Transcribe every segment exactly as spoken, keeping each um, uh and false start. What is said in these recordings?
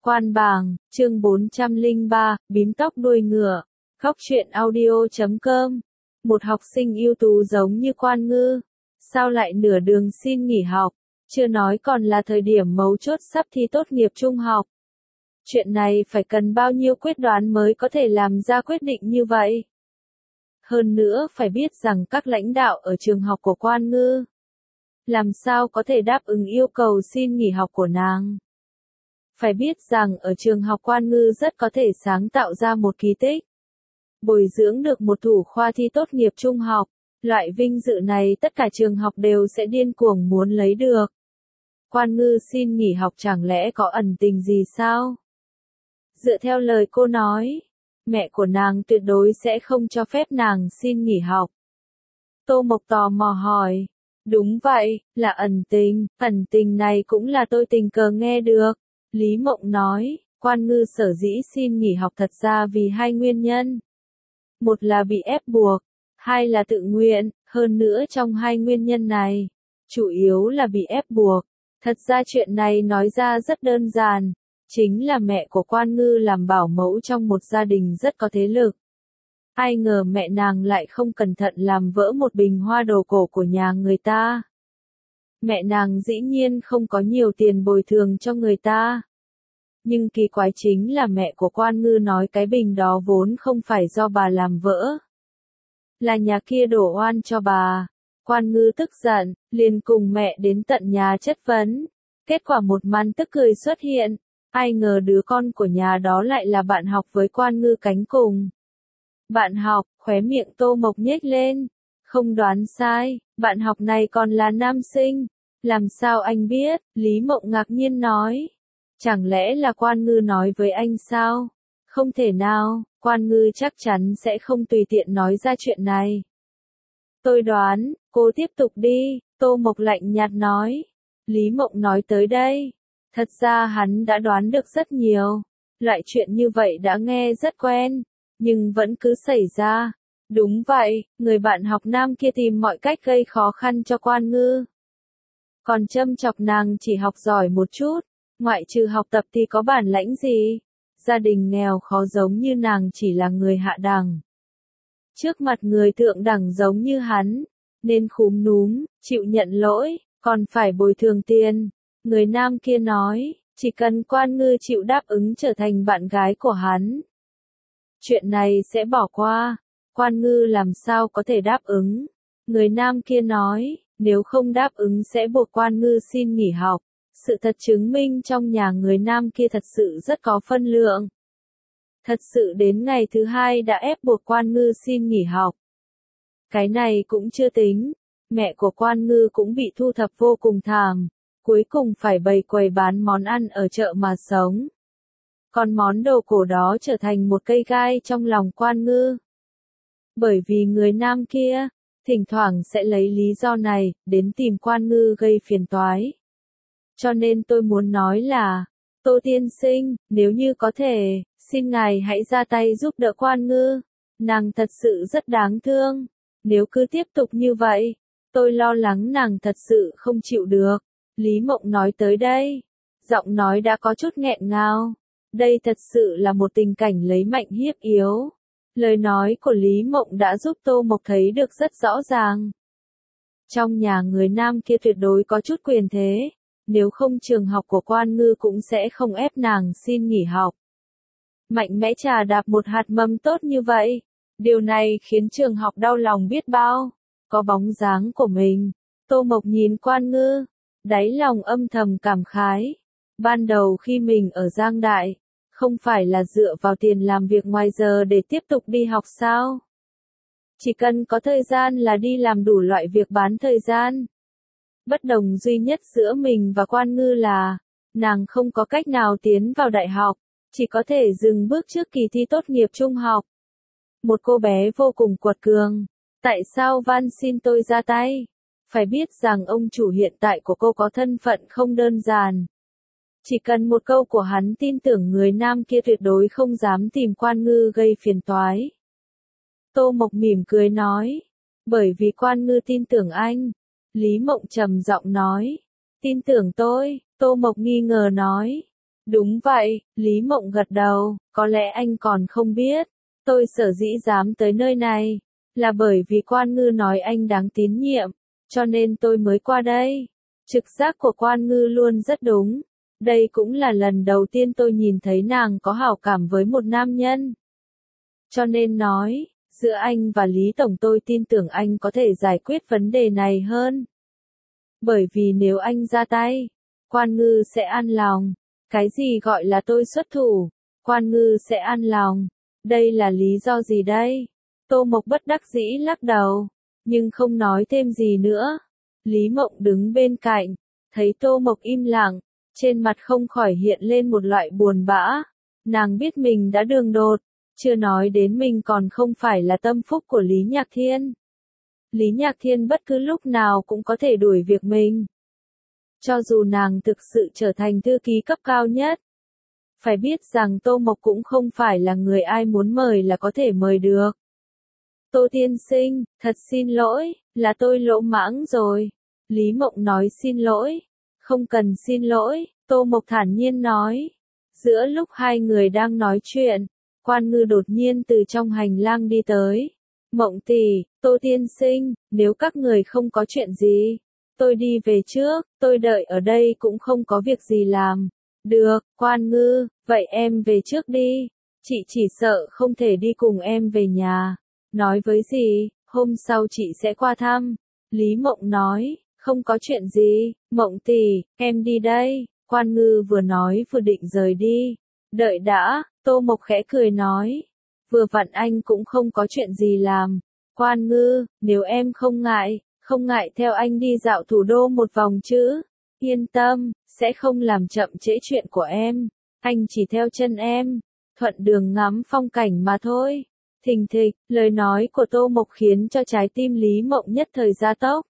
Quan bàng, chương bốn trăm lẻ ba, bím tóc đuôi ngựa. Góc truyện audio chấm com. Một học sinh ưu tú giống như Quan Ngư, sao lại nửa đường xin nghỉ học, chưa nói còn là thời điểm mấu chốt sắp thi tốt nghiệp trung học. Chuyện này phải cần bao nhiêu quyết đoán mới có thể làm ra quyết định như vậy. Hơn nữa phải biết rằng các lãnh đạo ở trường học của Quan Ngư làm sao có thể đáp ứng yêu cầu xin nghỉ học của nàng. Phải biết rằng ở trường học Quan Ngư rất có thể sáng tạo ra một kỳ tích. Bồi dưỡng được một thủ khoa thi tốt nghiệp trung học, loại vinh dự này tất cả trường học đều sẽ điên cuồng muốn lấy được. Quan Ngư xin nghỉ học chẳng lẽ có ẩn tình gì sao? Dựa theo lời cô nói, mẹ của nàng tuyệt đối sẽ không cho phép nàng xin nghỉ học. Tô Mộc tò mò hỏi. Đúng vậy, là ẩn tình, ẩn tình này cũng là tôi tình cờ nghe được. Lý Mộng nói, Quan Ngư sở dĩ xin nghỉ học thật ra vì hai nguyên nhân. Một là bị ép buộc, hai là tự nguyện, hơn nữa trong hai nguyên nhân này, chủ yếu là bị ép buộc. Thật ra chuyện này nói ra rất đơn giản, chính là mẹ của Quan Ngư làm bảo mẫu trong một gia đình rất có thế lực. Ai ngờ mẹ nàng lại không cẩn thận làm vỡ một bình hoa đồ cổ của nhà người ta. Mẹ nàng dĩ nhiên không có nhiều tiền bồi thường cho người ta. Nhưng kỳ quái chính là mẹ của Quan Ngư nói cái bình đó vốn không phải do bà làm vỡ. Là nhà kia đổ oan cho bà. Quan Ngư tức giận, liền cùng mẹ đến tận nhà chất vấn. Kết quả một màn tức cười xuất hiện. Ai ngờ đứa con của nhà đó lại là bạn học với Quan Ngư cánh cùng. Bạn học, khóe miệng Tô Mộc nhếch lên. Không đoán sai, bạn học này còn là nam sinh. Làm sao anh biết? Lý Mộng ngạc nhiên nói. Chẳng lẽ là Quan Ngư nói với anh sao? Không thể nào, Quan Ngư chắc chắn sẽ không tùy tiện nói ra chuyện này. Tôi đoán, cô tiếp tục đi, Tô Mộc lạnh nhạt nói. Lý Mộng nói tới đây. Thật ra hắn đã đoán được rất nhiều. Loại chuyện như vậy đã nghe rất quen, nhưng vẫn cứ xảy ra. Đúng vậy, người bạn học nam kia tìm mọi cách gây khó khăn cho Quan Ngư. Còn châm chọc nàng chỉ học giỏi một chút, ngoại trừ học tập thì có bản lãnh gì. Gia đình nghèo khó giống như nàng chỉ là người hạ đẳng. Trước mặt người thượng đẳng giống như hắn, nên khúm núm, chịu nhận lỗi, còn phải bồi thường tiền. Người nam kia nói, chỉ cần Quan Ngư chịu đáp ứng trở thành bạn gái của hắn, chuyện này sẽ bỏ qua. Quan Ngư làm sao có thể đáp ứng? Người nam kia nói, nếu không đáp ứng sẽ buộc Quan Ngư xin nghỉ học. Sự thật chứng minh trong nhà người nam kia thật sự rất có phân lượng. Thật sự đến ngày thứ hai đã ép buộc Quan Ngư xin nghỉ học. Cái này cũng chưa tính, mẹ của Quan Ngư cũng bị thu thập vô cùng thảm, cuối cùng phải bày quầy bán món ăn ở chợ mà sống. Còn món đồ cổ đó trở thành một cây gai trong lòng Quan Ngư. Bởi vì người nam kia, thỉnh thoảng sẽ lấy lý do này, đến tìm Quan Ngư gây phiền toái. Cho nên tôi muốn nói là, Tô tiên sinh, nếu như có thể, xin ngài hãy ra tay giúp đỡ Quan Ngư. Nàng thật sự rất đáng thương. Nếu cứ tiếp tục như vậy, tôi lo lắng nàng thật sự không chịu được. Lý Mộng nói tới đây, giọng nói đã có chút nghẹn ngào. Đây thật sự là một tình cảnh lấy mạnh hiếp yếu. Lời nói của Lý Mộng đã giúp Tô Mộc thấy được rất rõ ràng. Trong nhà người nam kia tuyệt đối có chút quyền thế. Nếu không trường học của Quan Ngư cũng sẽ không ép nàng xin nghỉ học. Mạnh mẽ trà đạp một hạt mầm tốt như vậy. Điều này khiến trường học đau lòng biết bao. Có bóng dáng của mình. Tô Mộc nhìn Quan Ngư, đáy lòng âm thầm cảm khái. Ban đầu khi mình ở Giang Đại, không phải là dựa vào tiền làm việc ngoài giờ để tiếp tục đi học sao? Chỉ cần có thời gian là đi làm đủ loại việc bán thời gian. Bất đồng duy nhất giữa mình và Quan Ngư là, nàng không có cách nào tiến vào đại học, chỉ có thể dừng bước trước kỳ thi tốt nghiệp trung học. Một cô bé vô cùng quật cường. Tại sao van xin tôi ra tay? Phải biết rằng ông chủ hiện tại của cô có thân phận không đơn giản. Chỉ cần một câu của hắn tin tưởng người nam kia tuyệt đối không dám tìm Quan Ngư gây phiền toái. Tô Mộc mỉm cười nói, bởi vì Quan Ngư tin tưởng anh. Lý Mộng trầm giọng nói, tin tưởng tôi? Tô Mộc nghi ngờ nói, Đúng vậy, Lý Mộng gật đầu, có lẽ anh còn không biết. Tôi sở dĩ dám tới nơi này, là bởi vì Quan Ngư nói anh đáng tín nhiệm, cho nên tôi mới qua đây. Trực giác của Quan Ngư luôn rất đúng. Đây cũng là lần đầu tiên tôi nhìn thấy nàng có hảo cảm với một nam nhân. Cho nên nói, giữa anh và Lý Tổng tôi tin tưởng anh có thể giải quyết vấn đề này hơn. Bởi vì nếu anh ra tay, Quan Ngư sẽ an lòng. Cái gì gọi là tôi xuất thủ, Quan Ngư sẽ an lòng. Đây là lý do gì đây? Tô Mộc bất đắc dĩ lắc đầu, nhưng không nói thêm gì nữa. Lý Mộng đứng bên cạnh, thấy Tô Mộc im lặng, trên mặt không khỏi hiện lên một loại buồn bã. Nàng biết mình đã đường đột, chưa nói đến mình còn không phải là tâm phúc của Lý Nhạc Thiên. Lý Nhạc Thiên bất cứ lúc nào cũng có thể đuổi việc mình. Cho dù nàng thực sự trở thành thư ký cấp cao nhất. Phải biết rằng Tô Mộc cũng không phải là người ai muốn mời là có thể mời được. Tô tiên sinh, thật xin lỗi, là tôi lỗ mãng rồi. Lý Mộng nói xin lỗi. Không cần xin lỗi, Tô Mộc thản nhiên nói. Giữa lúc hai người đang nói chuyện, Quan Ngư đột nhiên từ trong hành lang đi tới. Mộng tỷ, Tô tiên sinh, nếu các người không có chuyện gì, tôi đi về trước, tôi đợi ở đây cũng không có việc gì làm. Được, Quan Ngư, vậy em về trước đi. Chị chỉ sợ không thể đi cùng em về nhà. Nói với gì, hôm sau chị sẽ qua thăm. Lý Mộng nói, không có chuyện gì, Mộng tỷ, em đi đây. Quan Ngư vừa nói vừa định rời đi. Đợi đã, Tô Mộc khẽ cười nói. Vừa vặn anh cũng không có chuyện gì làm. Quan Ngư, nếu em không ngại, không ngại theo anh đi dạo thủ đô một vòng chứ. Yên tâm, sẽ không làm chậm trễ chuyện của em. Anh chỉ theo chân em, thuận đường ngắm phong cảnh mà thôi. Thình thịch, lời nói của Tô Mộc khiến cho trái tim Lý Mộng nhất thời gia tốc.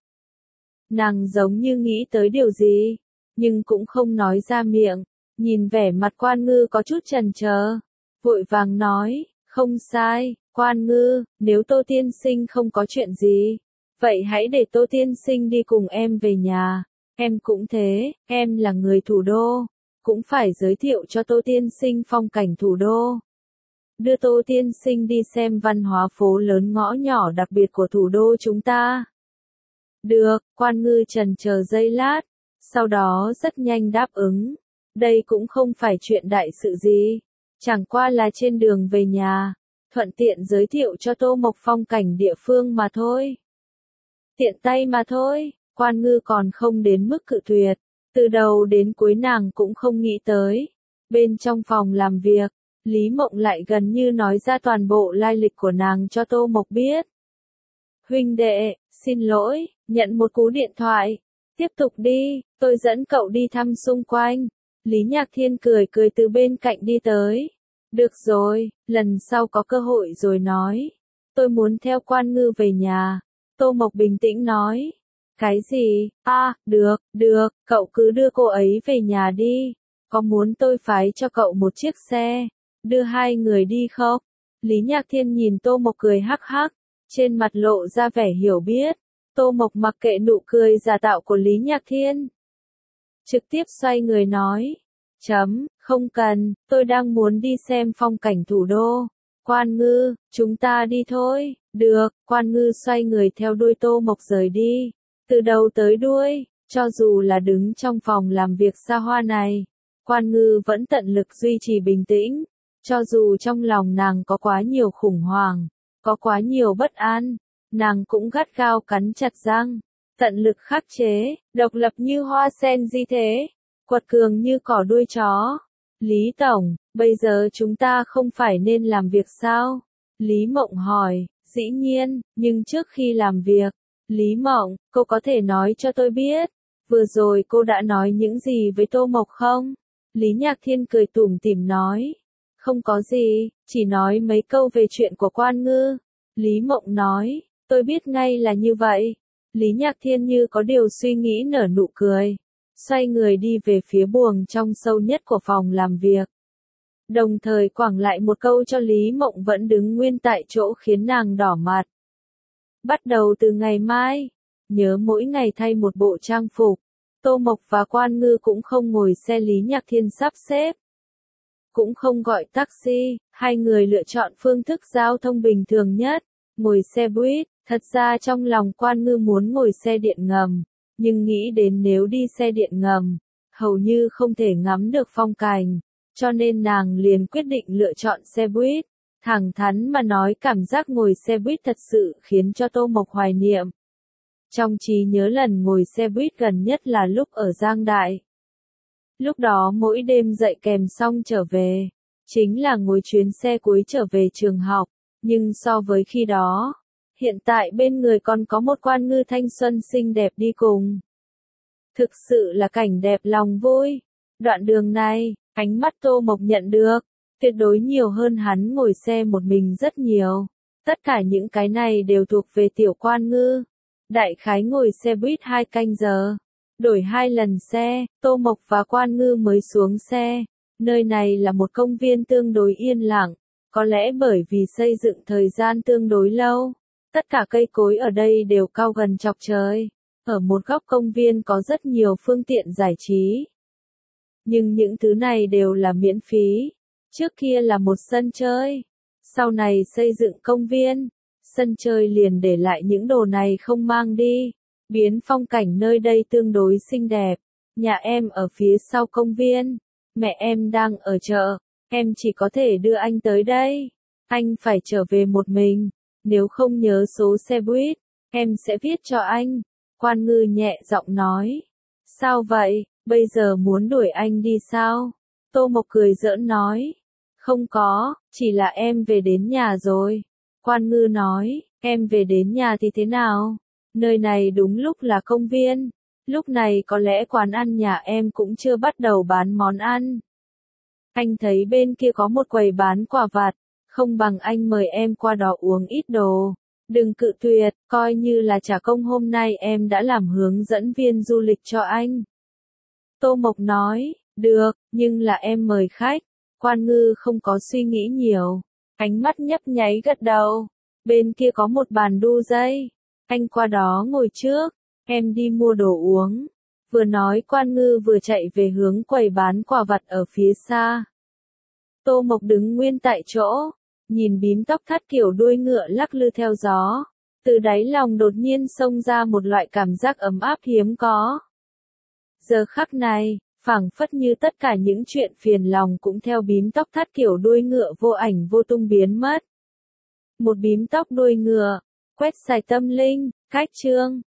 Nàng giống như nghĩ tới điều gì, nhưng cũng không nói ra miệng. Nhìn vẻ mặt Quan Ngư có chút chần chờ, vội vàng nói, không sai, Quan Ngư, nếu Tô tiên sinh không có chuyện gì, vậy hãy để Tô tiên sinh đi cùng em về nhà. Em cũng thế, em là người thủ đô, cũng phải giới thiệu cho Tô tiên sinh phong cảnh thủ đô. Đưa Tô tiên sinh đi xem văn hóa phố lớn ngõ nhỏ đặc biệt của thủ đô chúng ta. Được, Quan Ngư trần chờ giây lát, sau đó rất nhanh đáp ứng. Đây cũng không phải chuyện đại sự gì, chẳng qua là trên đường về nhà, thuận tiện giới thiệu cho Tô Mộc phong cảnh địa phương mà thôi. Tiện tay mà thôi. Quan Ngư còn không đến mức cự tuyệt, từ đầu đến cuối nàng cũng không nghĩ tới. Bên trong phòng làm việc, Lý Mộng lại gần như nói ra toàn bộ lai lịch của nàng cho Tô Mộc biết. Huynh đệ, xin lỗi, nhận một cú điện thoại. Tiếp tục đi, tôi dẫn cậu đi thăm xung quanh. Lý Nhạc Thiên cười cười từ bên cạnh đi tới. Được rồi, lần sau có cơ hội rồi nói. Tôi muốn theo Quan Ngư về nhà. Tô Mộc bình tĩnh nói. Cái gì? À, được, được, cậu cứ đưa cô ấy về nhà đi. Có muốn tôi phái cho cậu một chiếc xe, đưa hai người đi không? Lý Nhạc Thiên nhìn Tô Mộc cười hắc hắc, trên mặt lộ ra vẻ hiểu biết. Tô Mộc mặc kệ nụ cười giả tạo của Lý Nhạc Thiên, trực tiếp xoay người nói. Chấm, không cần, tôi đang muốn đi xem phong cảnh thủ đô. Quan Ngư, chúng ta đi thôi. Được, Quan Ngư xoay người theo đuôi Tô Mộc rời đi. Từ đầu tới đuôi, cho dù là đứng trong phòng làm việc xa hoa này, Quan Ngư vẫn tận lực duy trì bình tĩnh. Cho dù trong lòng nàng có quá nhiều khủng hoảng, có quá nhiều bất an, nàng cũng gắt gao cắn chặt răng, tận lực khắc chế, độc lập như hoa sen di thế, quật cường như cỏ đuôi chó. Lý Tổng, bây giờ chúng ta không phải nên làm việc sao? Lý Mộng hỏi. Dĩ nhiên, nhưng trước khi làm việc, Lý Mộng, cô có thể nói cho tôi biết, vừa rồi cô đã nói những gì với Tô Mộc không? Lý Nhạc Thiên cười tủm tỉm nói. Không có gì, chỉ nói mấy câu về chuyện của Quan Ngư. Lý Mộng nói, tôi biết ngay là như vậy. Lý Nhạc Thiên như có điều suy nghĩ nở nụ cười, xoay người đi về phía buồng trong sâu nhất của phòng làm việc. Đồng thời quẳng lại một câu cho Lý Mộng vẫn đứng nguyên tại chỗ khiến nàng đỏ mặt. Bắt đầu từ ngày mai, nhớ mỗi ngày thay một bộ trang phục. Tô Mộc và Quan Ngư cũng không ngồi xe Lý Nhạc Thiên sắp xếp, cũng không gọi taxi, hai người lựa chọn phương thức giao thông bình thường nhất, ngồi xe buýt. Thật ra trong lòng Quan Ngư muốn ngồi xe điện ngầm, nhưng nghĩ đến nếu đi xe điện ngầm, hầu như không thể ngắm được phong cảnh, cho nên nàng liền quyết định lựa chọn xe buýt. Thẳng thắn mà nói, cảm giác ngồi xe buýt thật sự khiến cho Tô Mộc hoài niệm. Trong trí nhớ lần ngồi xe buýt gần nhất là lúc ở Giang Đại. Lúc đó mỗi đêm dậy kèm xong trở về, chính là ngồi chuyến xe cuối trở về trường học, nhưng so với khi đó, hiện tại bên người còn có một Quan Ngư thanh xuân xinh đẹp đi cùng. Thực sự là cảnh đẹp lòng vui. Đoạn đường này, ánh mắt Tô Mộc nhận được, tuyệt đối nhiều hơn hắn ngồi xe một mình rất nhiều. Tất cả những cái này đều thuộc về tiểu Quan Ngư. Đại khái ngồi xe buýt hai canh giờ, đổi hai lần xe, Tô Mộc và Quan Ngư mới xuống xe. Nơi này là một công viên tương đối yên lặng, có lẽ bởi vì xây dựng thời gian tương đối lâu. Tất cả cây cối ở đây đều cao gần chọc trời. Ở một góc công viên có rất nhiều phương tiện giải trí. Nhưng những thứ này đều là miễn phí. Trước kia là một sân chơi. Sau này xây dựng công viên, sân chơi liền để lại những đồ này không mang đi. Biến phong cảnh nơi đây tương đối xinh đẹp. Nhà em ở phía sau công viên. Mẹ em đang ở chợ. Em chỉ có thể đưa anh tới đây. Anh phải trở về một mình. Nếu không nhớ số xe buýt, em sẽ viết cho anh. Quan Ngư nhẹ giọng nói. Sao vậy, bây giờ muốn đuổi anh đi sao? Tô Mộc cười giỡn nói. Không có, chỉ là em về đến nhà rồi. Quan Ngư nói, em về đến nhà thì thế nào? Nơi này đúng lúc là công viên. Lúc này có lẽ quán ăn nhà em cũng chưa bắt đầu bán món ăn. Anh thấy bên kia có một quầy bán quà vặt. Không bằng anh mời em qua đó uống ít đồ. Đừng cự tuyệt, coi như là trả công hôm nay em đã làm hướng dẫn viên du lịch cho anh. Tô Mộc nói, được, nhưng là em mời khách. Quan Ngư không có suy nghĩ nhiều. Ánh mắt nhấp nháy gật đầu. Bên kia có một bàn đu dây. Anh qua đó ngồi trước. Em đi mua đồ uống. Vừa nói Quan Ngư vừa chạy về hướng quầy bán quà vặt ở phía xa. Tô Mộc đứng nguyên tại chỗ. Nhìn bím tóc thắt kiểu đuôi ngựa lắc lư theo gió. Từ đáy lòng đột nhiên xông ra một loại cảm giác ấm áp hiếm có. Giờ khắc này, phảng phất như tất cả những chuyện phiền lòng cũng theo bím tóc thắt kiểu đuôi ngựa vô ảnh vô tung biến mất. Một bím tóc đuôi ngựa, quét sạch tâm linh, cách chương.